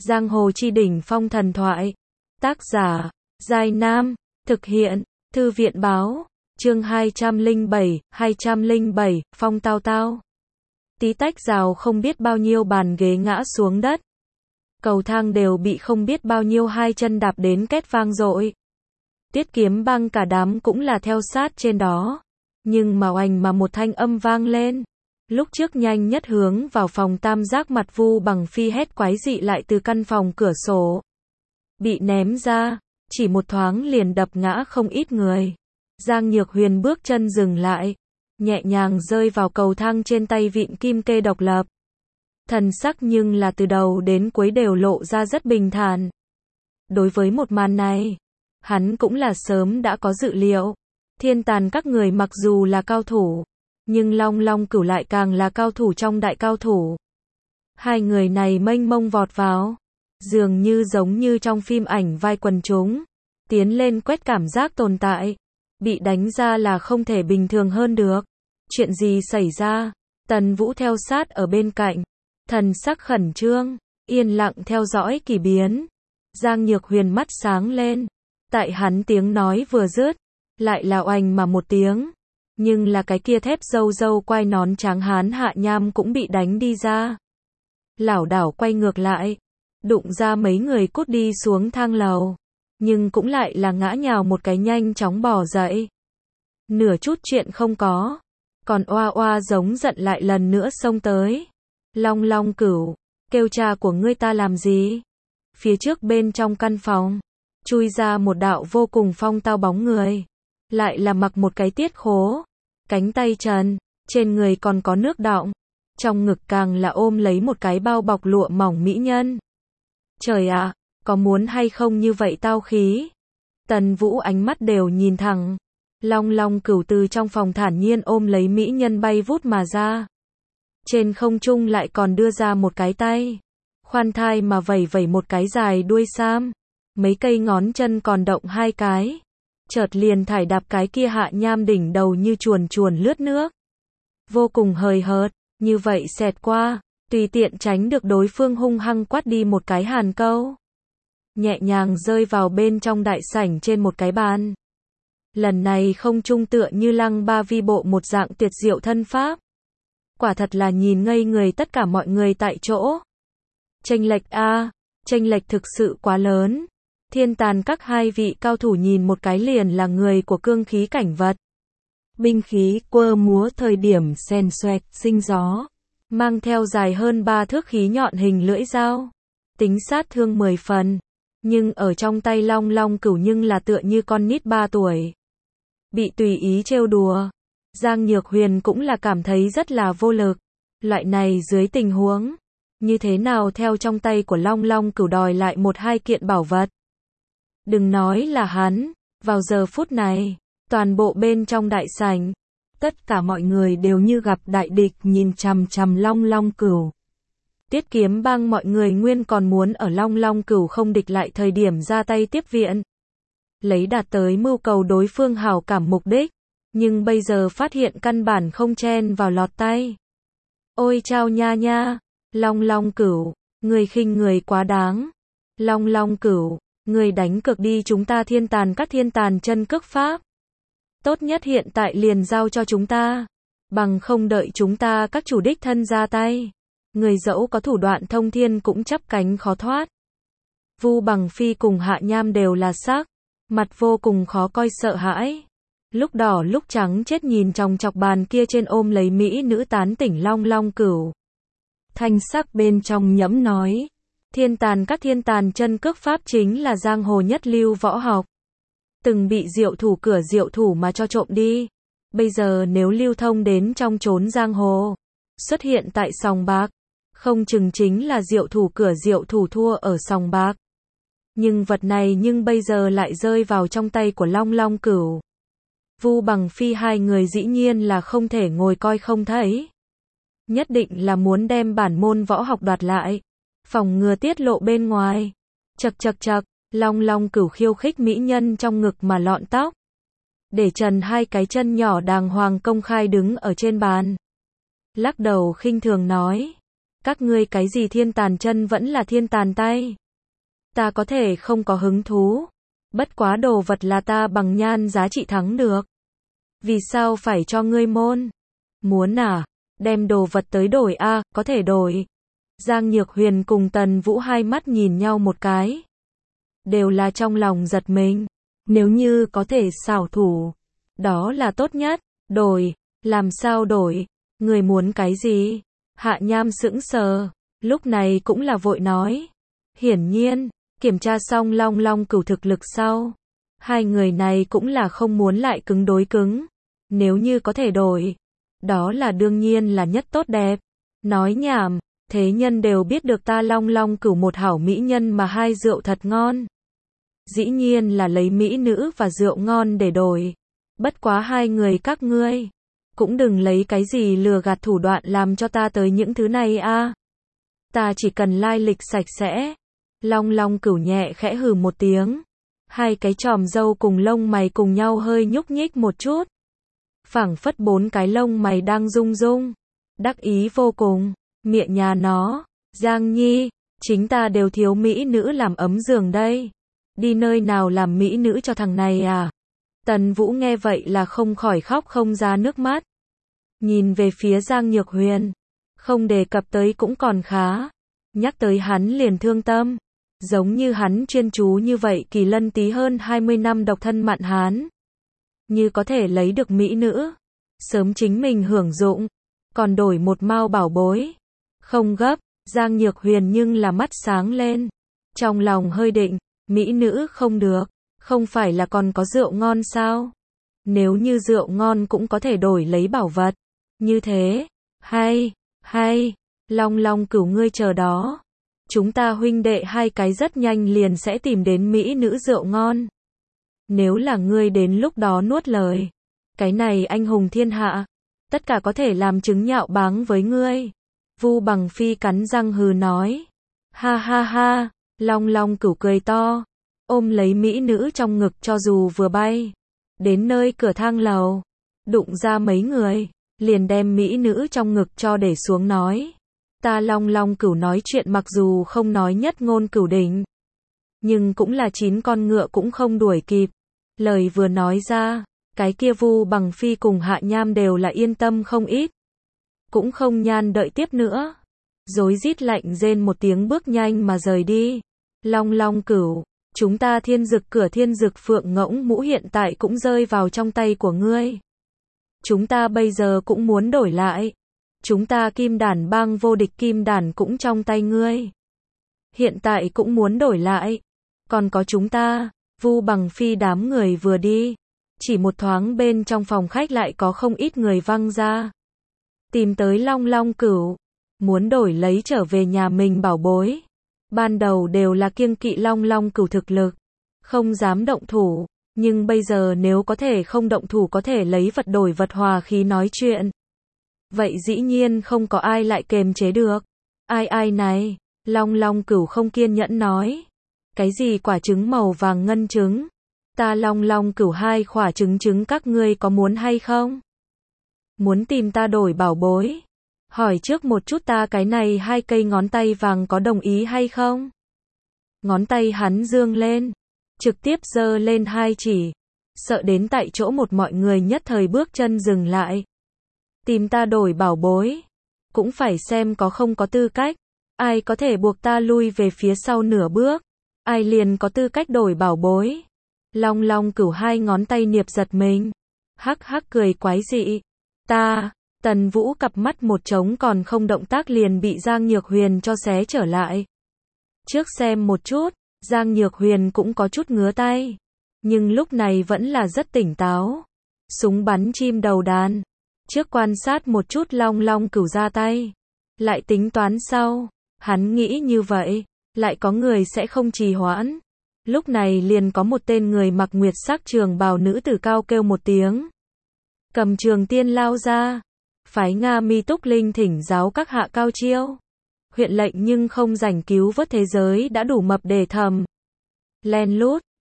Giang hồ chi đỉnh phong thần thoại. Tác giả, Giai Nam. Thực hiện, Thư viện báo. Chương 207, Phong Tao Tao. Tí tách rào không biết bao nhiêu bàn ghế ngã xuống đất. Cầu thang đều bị không biết bao nhiêu hai chân đạp đến két vang dội. Tiết Kiếm Bang cả đám cũng là theo sát trên đó. Nhưng mà oành mà một thanh âm vang lên. Lúc trước nhanh nhất hướng vào phòng tam giác mặt Vu Bằng Phi hét quái dị lại từ căn phòng cửa sổ. Bị ném ra, chỉ một thoáng liền đập ngã không ít người. Giang Nhược Huyền bước chân dừng lại, nhẹ nhàng rơi vào cầu thang trên tay vịn kim kê độc lập. Thần sắc nhưng là từ đầu đến cuối đều lộ ra rất bình thản. Đối với một màn này, hắn cũng là sớm đã có dự liệu. Thiên Tàn các người mặc dù là cao thủ, nhưng Long Long Cửu lại càng là cao thủ trong đại cao thủ. Hai người này mênh mông vọt vào, dường như giống như trong phim ảnh vai quần chúng, tiến lên quét cảm giác tồn tại. Bị đánh ra là không thể bình thường hơn được. Chuyện gì xảy ra? Tần Vũ theo sát ở bên cạnh, thần sắc khẩn trương, yên lặng theo dõi kỳ biến. Giang Nhược Huyền mắt sáng lên, tại hắn tiếng nói vừa dứt, lại là oành mà một tiếng, nhưng là cái kia thép râu quai nón tráng hán Hạ Nham cũng bị đánh đi ra. Lảo đảo quay ngược lại, đụng ra mấy người cút đi xuống thang lầu, nhưng cũng lại là ngã nhào một cái nhanh chóng bò dậy. Nửa chút chuyện không có, còn oa oa giống giận lại lần nữa xông tới. Long Long Cửu, kêu cha của ngươi ta làm gì? Phía trước bên trong căn phòng, chui ra một đạo vô cùng phong tao bóng người. Lại là mặc một cái tiết khố, cánh tay trần, trên người còn có nước đọng, trong ngực càng là ôm lấy một cái bao bọc lụa mỏng mỹ nhân. Trời ạ, có muốn hay không như vậy tao khí? Tần Vũ ánh mắt đều nhìn thẳng. Long Long Cửu từ trong phòng thản nhiên ôm lấy mỹ nhân bay vút mà ra. Trên không trung lại còn đưa ra một cái tay, khoan thai mà vẩy vẩy một cái dài đuôi sam, mấy cây ngón chân còn động hai cái. Chợt liền thải đạp cái kia Hạ Nham đỉnh đầu như chuồn chuồn lướt nước. Vô cùng hời hợt, như vậy xẹt qua, tùy tiện tránh được đối phương hung hăng quát đi một cái hàn câu. Nhẹ nhàng rơi vào bên trong đại sảnh trên một cái bàn. Lần này không trung tựa như Lăng Ba Vi bộ một dạng tuyệt diệu thân pháp. Quả thật là nhìn ngây người tất cả mọi người tại chỗ. Chênh lệch a, chênh lệch thực sự quá lớn. Thiên Tàn các hai vị cao thủ nhìn một cái liền là người của cương khí cảnh vật. Binh khí quơ múa thời điểm xèn xoẹt sinh gió, mang theo dài hơn 3 thước khí nhọn hình lưỡi dao, tính sát thương 10 phần, nhưng ở trong tay Long Long Cửu nhưng là tựa như con nít 3 tuổi. Bị tùy ý trêu đùa, Giang Nhược Huyền cũng là cảm thấy rất là vô lực. Loại này dưới tình huống, như thế nào theo trong tay của Long Long Cửu đòi lại một hai kiện bảo vật. Đừng nói là hắn, vào giờ phút này, toàn bộ bên trong đại sảnh, tất cả mọi người đều như gặp đại địch nhìn chằm chằm Long Long Cửu. Tiết Kiếm Bang mọi người nguyên còn muốn ở Long Long Cửu không địch lại thời điểm ra tay tiếp viện, lấy đạt tới mưu cầu đối phương hảo cảm mục đích, nhưng bây giờ phát hiện căn bản không chen vào lọt tay. Ôi chao nha nha, Long Long Cửu, người khinh người quá đáng. Long Long Cửu, người đánh cược đi chúng ta Thiên Tàn các thiên tàn chân cước pháp. Tốt nhất hiện tại liền giao cho chúng ta, bằng không đợi chúng ta các chủ đích thân ra tay. Người dẫu có thủ đoạn thông thiên cũng chắp cánh khó thoát. Vu Bằng Phi cùng Hạ Nham đều là sắc mặt vô cùng khó coi sợ hãi. Lúc đỏ lúc trắng chết nhìn trong chọc bàn kia trên ôm lấy mỹ nữ tán tỉnh Long Long Cửu. Thanh sắc bên trong nhẫm nói. Thiên Tàn các thiên tàn chân cước pháp chính là giang hồ nhất lưu võ học. Từng bị diệu thủ cửa diệu thủ mà cho trộm đi. Bây giờ nếu lưu thông đến trong chốn giang hồ, xuất hiện tại sòng bạc, không chừng chính là diệu thủ cửa diệu thủ thua ở sòng bạc. Nhưng vật này nhưng bây giờ lại rơi vào trong tay của Long Long Cửu. Vu Bằng Phi hai người dĩ nhiên là không thể ngồi coi không thấy. Nhất định là muốn đem bản môn võ học đoạt lại, phòng ngừa tiết lộ bên ngoài. Chậc chậc chậc, Long Long Cửu khiêu khích mỹ nhân trong ngực mà lọn tóc. Để trần hai cái chân nhỏ đàng hoàng công khai đứng ở trên bàn. Lắc đầu khinh thường nói. Các ngươi cái gì thiên tàn chân vẫn là thiên tàn tay. Ta có thể không có hứng thú. Bất quá đồ vật là ta bằng nhan giá trị thắng được. Vì sao phải cho ngươi môn? Muốn à? Đem đồ vật tới đổi a, có thể đổi. Giang Nhược Huyền cùng Tần Vũ hai mắt nhìn nhau một cái. Đều là trong lòng giật mình. Nếu như có thể xảo thủ, đó là tốt nhất. Đổi, làm sao đổi? Người muốn cái gì? Hạ Nham sững sờ, lúc này cũng là vội nói. Hiển nhiên, kiểm tra xong Long Long Cửu thực lực sau, hai người này cũng là không muốn lại cứng đối cứng. Nếu như có thể đổi, đó là đương nhiên là nhất tốt đẹp. Nói nhảm, thế nhân đều biết được ta Long Long Cửu một hảo mỹ nhân mà hai rượu thật ngon. Dĩ nhiên là lấy mỹ nữ và rượu ngon để đổi. Bất quá hai người các ngươi cũng đừng lấy cái gì lừa gạt thủ đoạn làm cho ta tới những thứ này a. Ta chỉ cần lai lịch sạch sẽ. Long Long Cửu nhẹ khẽ hừ một tiếng. Hai cái chòm râu cùng lông mày cùng nhau hơi nhúc nhích một chút. Phảng phất bốn cái lông mày đang rung rung. Đắc ý vô cùng. Mẹ nhà nó, Giang Nhi, chính ta đều thiếu mỹ nữ làm ấm giường đây. Đi nơi nào làm mỹ nữ cho thằng này à? Tần Vũ nghe vậy là không khỏi khóc không ra nước mắt. Nhìn về phía Giang Nhược Huyền, không đề cập tới cũng còn khá. Nhắc tới hắn liền thương tâm. Giống như hắn chuyên chú như vậy Kỳ Lân Tý hơn 20 năm độc thân mạn hán. Như có thể lấy được mỹ nữ, sớm chính mình hưởng dụng, còn đổi một mao bảo bối. Không gấp, Giang Nhược Huyền nhưng là mắt sáng lên. Trong lòng hơi định, mỹ nữ không được, không phải là còn có rượu ngon sao? Nếu như rượu ngon cũng có thể đổi lấy bảo vật. Như thế, hay, Long Long Cửu ngươi chờ đó. Chúng ta huynh đệ hai cái rất nhanh liền sẽ tìm đến mỹ nữ rượu ngon. Nếu là ngươi đến lúc đó nuốt lời, cái này anh hùng thiên hạ, tất cả có thể làm chứng nhạo báng với ngươi. Vu Bằng Phi cắn răng hừ nói. Ha ha ha, Long Long Cửu cười to, ôm lấy mỹ nữ trong ngực cho dù vừa bay đến nơi cửa thang lầu, đụng ra mấy người, liền đem mỹ nữ trong ngực cho để xuống nói. Ta Long Long Cửu nói chuyện mặc dù không nói nhất ngôn cửu đỉnh, nhưng cũng là 9 con ngựa cũng không đuổi kịp. Lời vừa nói ra, cái kia Vu Bằng Phi cùng Hạ Nham đều là yên tâm không ít. Cũng không nhan đợi tiếp nữa. Rối rít lạnh rên một tiếng bước nhanh mà rời đi. Long Long Cửu, chúng ta thiên dực cửa thiên dực phượng ngỗng mũ hiện tại cũng rơi vào trong tay của ngươi. Chúng ta bây giờ cũng muốn đổi lại. Chúng ta Kim Đản bang vô địch Kim Đản cũng trong tay ngươi. Hiện tại cũng muốn đổi lại. Còn có chúng ta, Vu Bằng Phi đám người vừa đi. Chỉ một thoáng bên trong phòng khách lại có không ít người văng ra. Tìm tới Long Long Cửu. Muốn đổi lấy trở về nhà mình bảo bối. Ban đầu đều là kiêng kỵ Long Long Cửu thực lực. Không dám động thủ. Nhưng bây giờ nếu có thể không động thủ có thể lấy vật đổi vật hòa khí nói chuyện. Vậy dĩ nhiên không có ai lại kềm chế được. Ai này? Long Long Cửu không kiên nhẫn nói. Cái gì quả trứng màu vàng ngân trứng? Ta Long Long Cửu 2 quả trứng các ngươi có muốn hay không? Muốn tìm ta đổi bảo bối? Hỏi trước một chút ta cái này 2 cây ngón tay vàng có đồng ý hay không? Ngón tay hắn dương lên, trực tiếp giơ lên 2 chỉ, sợ đến tại chỗ một mọi người nhất thời bước chân dừng lại. Tìm ta đổi bảo bối, cũng phải xem có không có tư cách, ai có thể buộc ta lui về phía sau nửa bước, ai liền có tư cách đổi bảo bối. Long Long Cửu 2 ngón tay niệp giật mình, hắc hắc cười quái dị. Ta, Tần Vũ cặp mắt một trống còn không động tác liền bị Giang Nhược Huyền cho xé trở lại. Trước xem một chút, Giang Nhược Huyền cũng có chút ngứa tay, nhưng lúc này vẫn là rất tỉnh táo. Súng bắn chim đầu đàn. Trước quan sát một chút Long Long Cửu ra tay, lại tính toán sau. Hắn nghĩ như vậy, lại có người sẽ không trì hoãn. Lúc này liền có một tên người mặc nguyệt sắc trường bào nữ tử cao kêu một tiếng. Cầm trường tiên lao ra. Phái Nga Mi Túc Linh thỉnh giáo các hạ cao chiêu. Huyện lệnh nhưng không rảnh cứu vớt thế giới đã đủ mập để thầm. Len lút.